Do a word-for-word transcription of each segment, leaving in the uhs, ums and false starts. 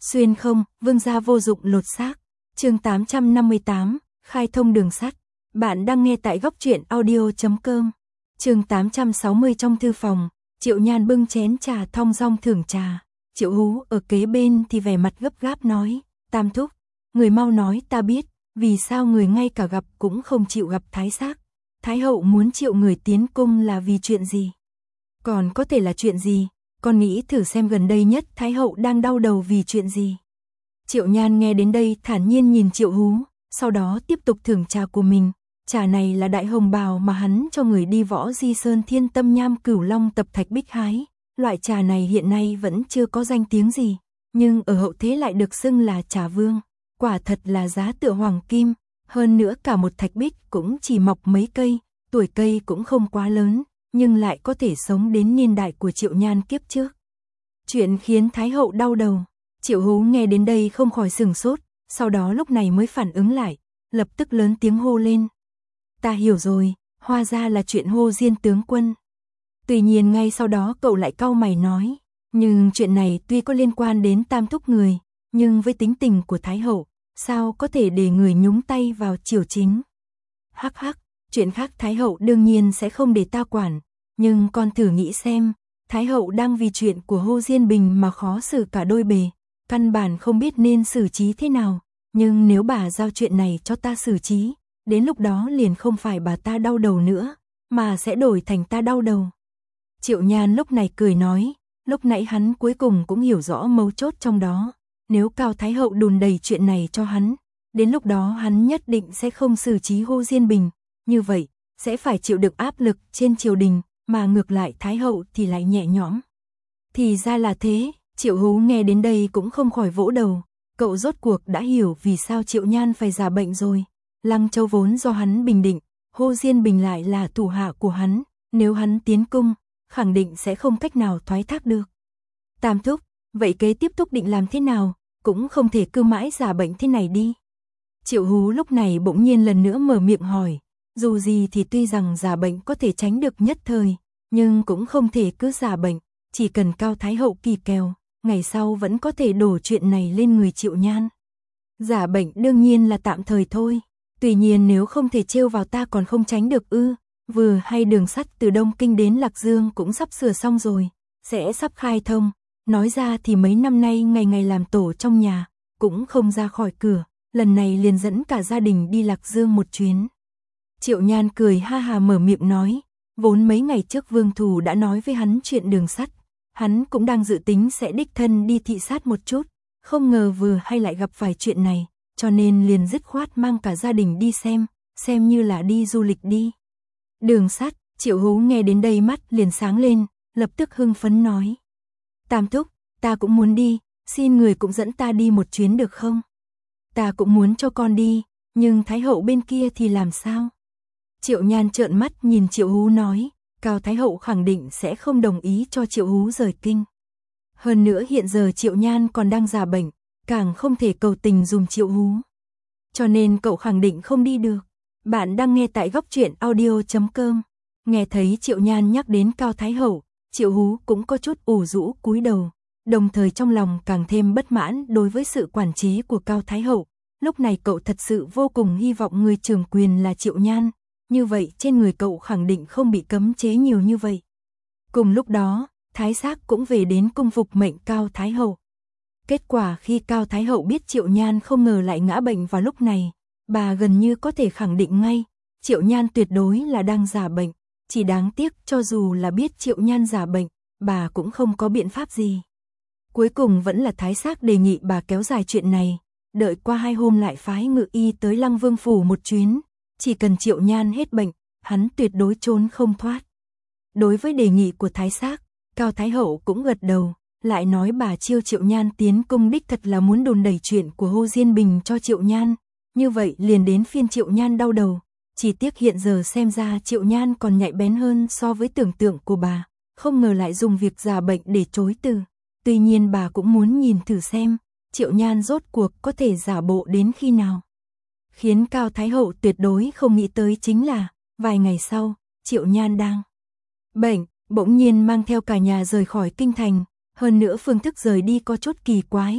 Xuyên không, vương gia vô dụng lột xác. Chương tám trăm năm mươi tám, khai thông đường sắt. Bạn đang nghe tại góc truyện audio chấm com. Chương tám trăm sáu mươi trong thư phòng, Triệu Nhan bưng chén trà thong dong thưởng trà. Triệu Hú ở kế bên thì vẻ mặt gấp gáp nói, Tam thúc, người mau nói ta biết, vì sao người ngay cả gặp cũng không chịu gặp Thái Xác. Thái hậu muốn triệu người tiến cung là vì chuyện gì? Còn có thể là chuyện gì? Con nghĩ thử xem gần đây nhất Thái hậu đang đau đầu vì chuyện gì. Triệu Nhan nghe đến đây thản nhiên nhìn Triệu Hú, sau đó tiếp tục thưởng trà của mình. Trà này là đại hồng bào mà hắn cho người đi Võ Di Sơn Thiên Tâm Nham Cửu Long tập thạch bích hái. Loại trà này hiện nay vẫn chưa có danh tiếng gì, nhưng ở hậu thế lại được xưng là trà vương. Quả thật là giá tựa hoàng kim, hơn nữa cả một thạch bích cũng chỉ mọc mấy cây, tuổi cây cũng không quá lớn, nhưng lại có thể sống đến niên đại của Triệu Nhan kiếp trước. Chuyện khiến Thái hậu đau đầu. Triệu Hú nghe đến đây không khỏi sửng sốt, sau đó lúc này mới phản ứng lại, lập tức lớn tiếng hô lên. Ta hiểu rồi, hóa ra là chuyện Hồ Diên tướng quân. Tuy nhiên ngay sau đó cậu lại cau mày nói, nhưng chuyện này tuy có liên quan đến Tam thúc người, nhưng với tính tình của Thái hậu, sao có thể để người nhúng tay vào triều chính. Hắc hắc, chuyện khác Thái hậu đương nhiên sẽ không để ta quản, nhưng con thử nghĩ xem, Thái hậu đang vì chuyện của Hồ Diên Bình mà khó xử cả đôi bề, căn bản không biết nên xử trí thế nào, nhưng nếu bà giao chuyện này cho ta xử trí, đến lúc đó liền không phải bà ta đau đầu nữa, mà sẽ đổi thành ta đau đầu. Triệu Nhan lúc này cười nói, lúc nãy hắn cuối cùng cũng hiểu rõ mấu chốt trong đó, nếu Cao Thái hậu đùn đầy chuyện này cho hắn, đến lúc đó hắn nhất định sẽ không xử trí Hồ Diên Bình, như vậy, sẽ phải chịu được áp lực trên triều đình, mà ngược lại Thái hậu thì lại nhẹ nhõm. Thì ra là thế, Triệu Hú nghe đến đây cũng không khỏi vỗ đầu, cậu rốt cuộc đã hiểu vì sao Triệu Nhan phải giả bệnh rồi. Lăng Châu vốn do hắn bình định, Hồ Diên Bình lại là thủ hạ của hắn, nếu hắn tiến cung, khẳng định sẽ không cách nào thoái thác được. Tam thúc, vậy kế tiếp thúc định làm thế nào, cũng không thể cứ mãi giả bệnh thế này đi. Triệu Hú lúc này bỗng nhiên lần nữa mở miệng hỏi, dù gì thì tuy rằng giả bệnh có thể tránh được nhất thời, nhưng cũng không thể cứ giả bệnh, chỉ cần Cao Thái hậu kỳ kèo, ngày sau vẫn có thể đổ chuyện này lên người Triệu Nhan. Giả bệnh đương nhiên là tạm thời thôi, tuy nhiên nếu không thể trêu vào ta còn không tránh được ư, vừa hay đường sắt từ Đông Kinh đến Lạc Dương cũng sắp sửa xong rồi, sẽ sắp khai thông, nói ra thì mấy năm nay ngày ngày làm tổ trong nhà, cũng không ra khỏi cửa, lần này liền dẫn cả gia đình đi Lạc Dương một chuyến. Triệu Nhan cười ha hà mở miệng nói, vốn mấy ngày trước Vương Thù đã nói với hắn chuyện đường sắt, hắn cũng đang dự tính sẽ đích thân đi thị sát một chút, không ngờ vừa hay lại gặp phải chuyện này, cho nên liền dứt khoát mang cả gia đình đi xem, xem như là đi du lịch đi. Đường sắt, Triệu Hú nghe đến đây mắt liền sáng lên, lập tức hưng phấn nói. Tam thúc, ta cũng muốn đi, xin người cũng dẫn ta đi một chuyến được không? Ta cũng muốn cho con đi, nhưng Thái hậu bên kia thì làm sao? Triệu Nhan trợn mắt nhìn Triệu Hú nói, Cao Thái hậu khẳng định sẽ không đồng ý cho Triệu Hú rời kinh. Hơn nữa hiện giờ Triệu Nhan còn đang già bệnh, càng không thể cầu tình dùm Triệu Hú. Cho nên cậu khẳng định không đi được. Bạn đang nghe tại góc truyện audio chấm com. Nghe thấy Triệu Nhan nhắc đến Cao Thái hậu, Triệu Hú cũng có chút ủ rũ cúi đầu, đồng thời trong lòng càng thêm bất mãn đối với sự quản chế của Cao Thái hậu. Lúc này cậu thật sự vô cùng hy vọng người trưởng quyền là Triệu Nhan, như vậy trên người cậu khẳng định không bị cấm chế nhiều như vậy. Cùng lúc đó, Thái Xác cũng về đến cung phục mệnh Cao Thái hậu. Kết quả khi Cao Thái hậu biết Triệu Nhan không ngờ lại ngã bệnh vào lúc này, bà gần như có thể khẳng định ngay, Triệu Nhan tuyệt đối là đang giả bệnh, chỉ đáng tiếc cho dù là biết Triệu Nhan giả bệnh, bà cũng không có biện pháp gì. Cuối cùng vẫn là Thái Xác đề nghị bà kéo dài chuyện này, đợi qua hai hôm lại phái ngự y tới Lăng Vương phủ một chuyến, chỉ cần Triệu Nhan hết bệnh, hắn tuyệt đối trốn không thoát. Đối với đề nghị của Thái Xác, Cao Thái hậu cũng gật đầu, lại nói bà chiêu Triệu Nhan tiến cung đích thật là muốn đồn đẩy chuyện của Hồ Diên Bình cho Triệu Nhan, như vậy liền đến phiên Triệu Nhan đau đầu, chỉ tiếc hiện giờ xem ra Triệu Nhan còn nhạy bén hơn so với tưởng tượng của bà, không ngờ lại dùng việc giả bệnh để chối từ. Tuy nhiên bà cũng muốn nhìn thử xem, Triệu Nhan rốt cuộc có thể giả bộ đến khi nào. Khiến Cao Thái hậu tuyệt đối không nghĩ tới chính là, vài ngày sau, Triệu Nhan đang bệnh, bỗng nhiên mang theo cả nhà rời khỏi kinh thành, hơn nữa phương thức rời đi có chút kỳ quái,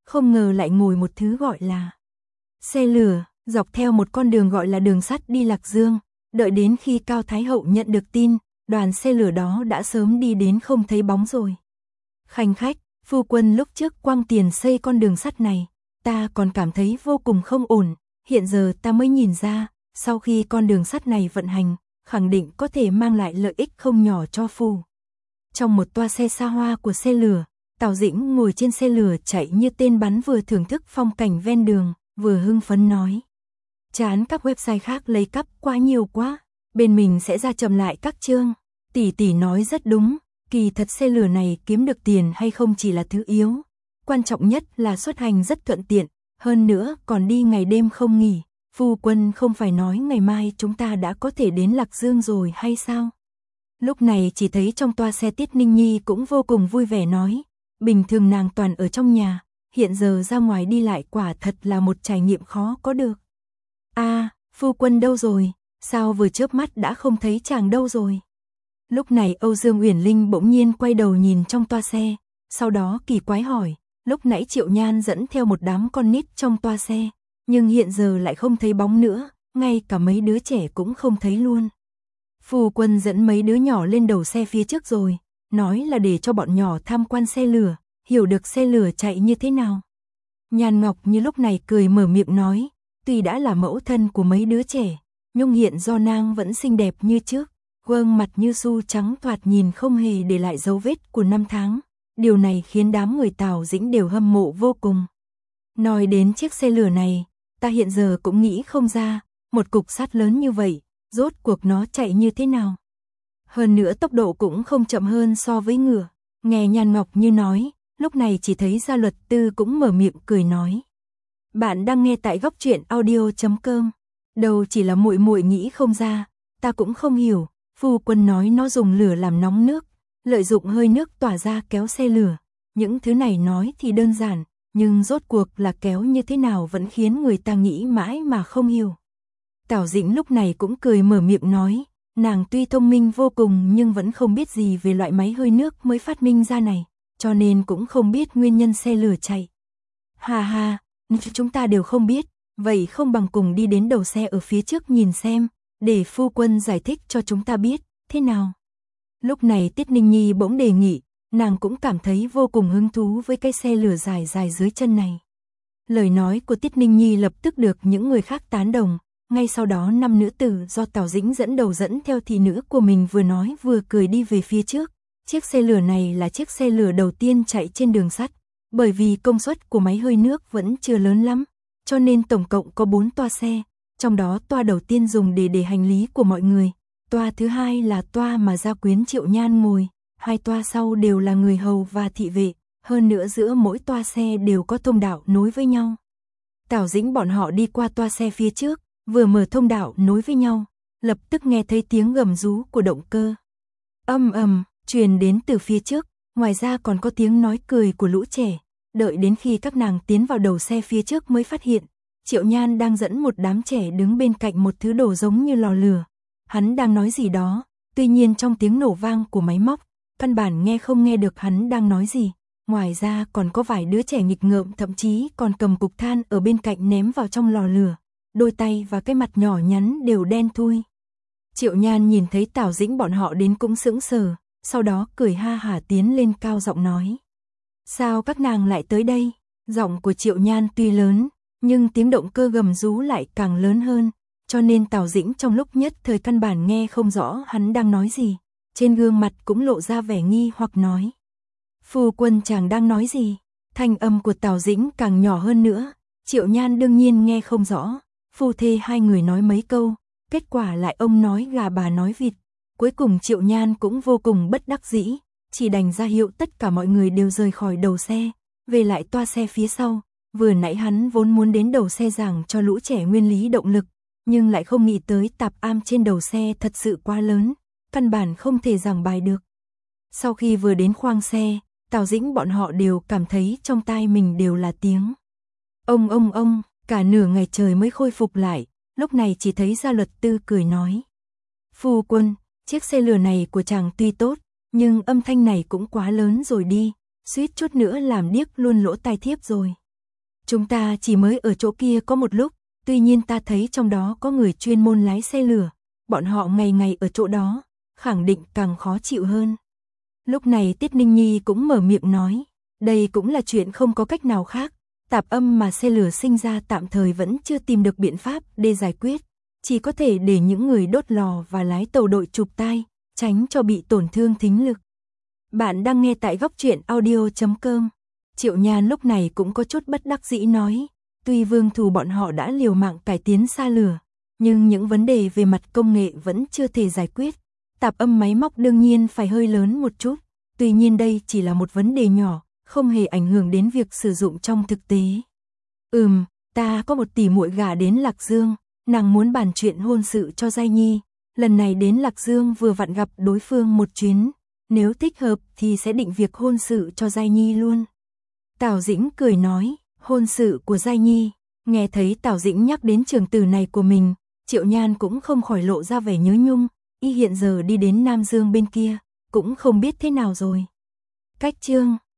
không ngờ lại ngồi một thứ gọi là xe lửa, dọc theo một con đường gọi là đường sắt đi Lạc Dương, đợi đến khi Cao Thái Hậu nhận được tin, đoàn xe lửa đó đã sớm đi đến không thấy bóng rồi. Khanh khách, phu quân lúc trước quăng tiền xây con đường sắt này, ta còn cảm thấy vô cùng không ổn, hiện giờ ta mới nhìn ra, sau khi con đường sắt này vận hành, khẳng định có thể mang lại lợi ích không nhỏ cho phu. Trong một toa xe xa hoa của xe lửa, Tào Dĩnh ngồi trên xe lửa chạy như tên bắn, vừa thưởng thức phong cảnh ven đường, vừa hưng phấn nói. Chán các website khác lấy cắp quá nhiều quá, bên mình sẽ ra chậm lại các chương. Tỷ tỷ nói rất đúng, kỳ thật xe lửa này kiếm được tiền hay không chỉ là thứ yếu. Quan trọng nhất là xuất hành rất thuận tiện, hơn nữa còn đi ngày đêm không nghỉ. Phu quân không phải nói ngày mai chúng ta đã có thể đến Lạc Dương rồi hay sao? Lúc này chỉ thấy trong toa xe Tiết Ninh Nhi cũng vô cùng vui vẻ nói. Bình thường nàng toàn ở trong nhà, hiện giờ ra ngoài đi lại quả thật là một trải nghiệm khó có được. A, à, phu quân đâu rồi? Sao vừa chớp mắt đã không thấy chàng đâu rồi? Lúc này Âu Dương Uyển Linh bỗng nhiên quay đầu nhìn trong toa xe, sau đó kỳ quái hỏi, lúc nãy Triệu Nhan dẫn theo một đám con nít trong toa xe, nhưng hiện giờ lại không thấy bóng nữa, ngay cả mấy đứa trẻ cũng không thấy luôn. Phu quân dẫn mấy đứa nhỏ lên đầu xe phía trước rồi, nói là để cho bọn nhỏ tham quan xe lửa, hiểu được xe lửa chạy như thế nào. Nhan Ngọc như lúc này cười mở miệng nói, tuy đã là mẫu thân của mấy đứa trẻ, nhưng hiện do nàng vẫn xinh đẹp như trước, gương mặt như su trắng thoạt nhìn không hề để lại dấu vết của năm tháng. Điều này khiến đám người Tào Dĩnh đều hâm mộ vô cùng. Nói đến chiếc xe lửa này, ta hiện giờ cũng nghĩ không ra, một cục sắt lớn như vậy, rốt cuộc nó chạy như thế nào. Hơn nữa tốc độ cũng không chậm hơn so với ngựa. Nghe Nhan Ngọc như nói, lúc này chỉ thấy Gia Luật Tư cũng mở miệng cười nói. Bạn đang nghe tại góc truyện audio chấm com. Đâu chỉ là muội muội nghĩ không ra, ta cũng không hiểu, phu quân nói nó dùng lửa làm nóng nước, lợi dụng hơi nước tỏa ra kéo xe lửa. Những thứ này nói thì đơn giản, nhưng rốt cuộc là kéo như thế nào vẫn khiến người ta nghĩ mãi mà không hiểu. Tào Dĩnh lúc này cũng cười mở miệng nói, nàng tuy thông minh vô cùng nhưng vẫn không biết gì về loại máy hơi nước mới phát minh ra này, cho nên cũng không biết nguyên nhân xe lửa chạy. Hà hà, chúng ta đều không biết, vậy không bằng cùng đi đến đầu xe ở phía trước nhìn xem, để phu quân giải thích cho chúng ta biết, thế nào? Lúc này Tiết Ninh Nhi bỗng đề nghị, nàng cũng cảm thấy vô cùng hứng thú với cái xe lửa dài dài dưới chân này. Lời nói của Tiết Ninh Nhi lập tức được những người khác tán đồng, ngay sau đó năm nữ tử do Tào Dĩnh dẫn đầu dẫn theo thị nữ của mình vừa nói vừa cười đi về phía trước. Chiếc xe lửa này là chiếc xe lửa đầu tiên chạy trên đường sắt, bởi vì công suất của máy hơi nước vẫn chưa lớn lắm, cho nên tổng cộng có bốn toa xe, trong đó toa đầu tiên dùng để để hành lý của mọi người. Toa thứ hai là toa mà gia quyến Triệu Nhan ngồi, hai toa sau đều là người hầu và thị vệ, hơn nữa giữa mỗi toa xe đều có thông đạo nối với nhau. Tào Dĩnh bọn họ đi qua toa xe phía trước, vừa mở thông đạo nối với nhau, lập tức nghe thấy tiếng gầm rú của động cơ. Âm ầm, truyền đến từ phía trước, ngoài ra còn có tiếng nói cười của lũ trẻ, đợi đến khi các nàng tiến vào đầu xe phía trước mới phát hiện, Triệu Nhan đang dẫn một đám trẻ đứng bên cạnh một thứ đồ giống như lò lửa. Hắn đang nói gì đó, tuy nhiên trong tiếng nổ vang của máy móc, căn bản nghe không nghe được hắn đang nói gì. Ngoài ra còn có vài đứa trẻ nghịch ngợm thậm chí còn cầm cục than ở bên cạnh ném vào trong lò lửa, đôi tay và cái mặt nhỏ nhắn đều đen thui. Triệu Nhan nhìn thấy Tào Dĩnh bọn họ đến cũng sững sờ, sau đó cười ha hả tiến lên cao giọng nói. Sao các nàng lại tới đây? Giọng của Triệu Nhan tuy lớn, nhưng tiếng động cơ gầm rú lại càng lớn hơn, cho nên Tào Dĩnh trong lúc nhất thời căn bản nghe không rõ hắn đang nói gì. Trên gương mặt cũng lộ ra vẻ nghi hoặc nói. Phu quân chàng đang nói gì? Thanh âm của Tào Dĩnh càng nhỏ hơn nữa, Triệu Nhan đương nhiên nghe không rõ. Phu thê hai người nói mấy câu, kết quả lại ông nói gà bà nói vịt. Cuối cùng Triệu Nhan cũng vô cùng bất đắc dĩ, chỉ đành ra hiệu tất cả mọi người đều rời khỏi đầu xe, về lại toa xe phía sau. Vừa nãy hắn vốn muốn đến đầu xe giảng cho lũ trẻ nguyên lý động lực, nhưng lại không nghĩ tới tạp am trên đầu xe thật sự quá lớn, căn bản không thể giảng bài được. Sau khi vừa đến khoang xe, Tào Dĩnh bọn họ đều cảm thấy trong tai mình đều là tiếng ông ông ông, cả nửa ngày trời mới khôi phục lại, lúc này chỉ thấy Gia Luật Tư cười nói. Phu quân, chiếc xe lửa này của chàng tuy tốt, nhưng âm thanh này cũng quá lớn rồi đi, suýt chút nữa làm điếc luôn lỗ tai thiếp rồi. Chúng ta chỉ mới ở chỗ kia có một lúc, tuy nhiên ta thấy trong đó có người chuyên môn lái xe lửa, bọn họ ngày ngày ở chỗ đó, khẳng định càng khó chịu hơn. Lúc này Tiết Ninh Nhi cũng mở miệng nói, đây cũng là chuyện không có cách nào khác, tạp âm mà xe lửa sinh ra tạm thời vẫn chưa tìm được biện pháp để giải quyết, chỉ có thể để những người đốt lò và lái tàu đội chụp tai, tránh cho bị tổn thương thính lực. Bạn đang nghe tại góc truyện audio chấm com. Triệu Nhan lúc này cũng có chút bất đắc dĩ nói, tuy Vương Thù bọn họ đã liều mạng cải tiến xa lửa, nhưng những vấn đề về mặt công nghệ vẫn chưa thể giải quyết. Tạp âm máy móc đương nhiên phải hơi lớn một chút, tuy nhiên đây chỉ là một vấn đề nhỏ, không hề ảnh hưởng đến việc sử dụng trong thực tế. Ừm, ta có một tỷ muội gả đến Lạc Dương, nàng muốn bàn chuyện hôn sự cho Giai Nhi, lần này đến Lạc Dương vừa vặn gặp đối phương một chuyến, nếu thích hợp thì sẽ định việc hôn sự cho Giai Nhi luôn. Tào Dĩnh cười nói, hôn sự của Giai Nhi, nghe thấy Tào Dĩnh nhắc đến trường tử này của mình, Triệu Nhan cũng không khỏi lộ ra vẻ nhớ nhung, y hiện giờ đi đến Nam Dương bên kia, cũng không biết thế nào rồi. Cách chương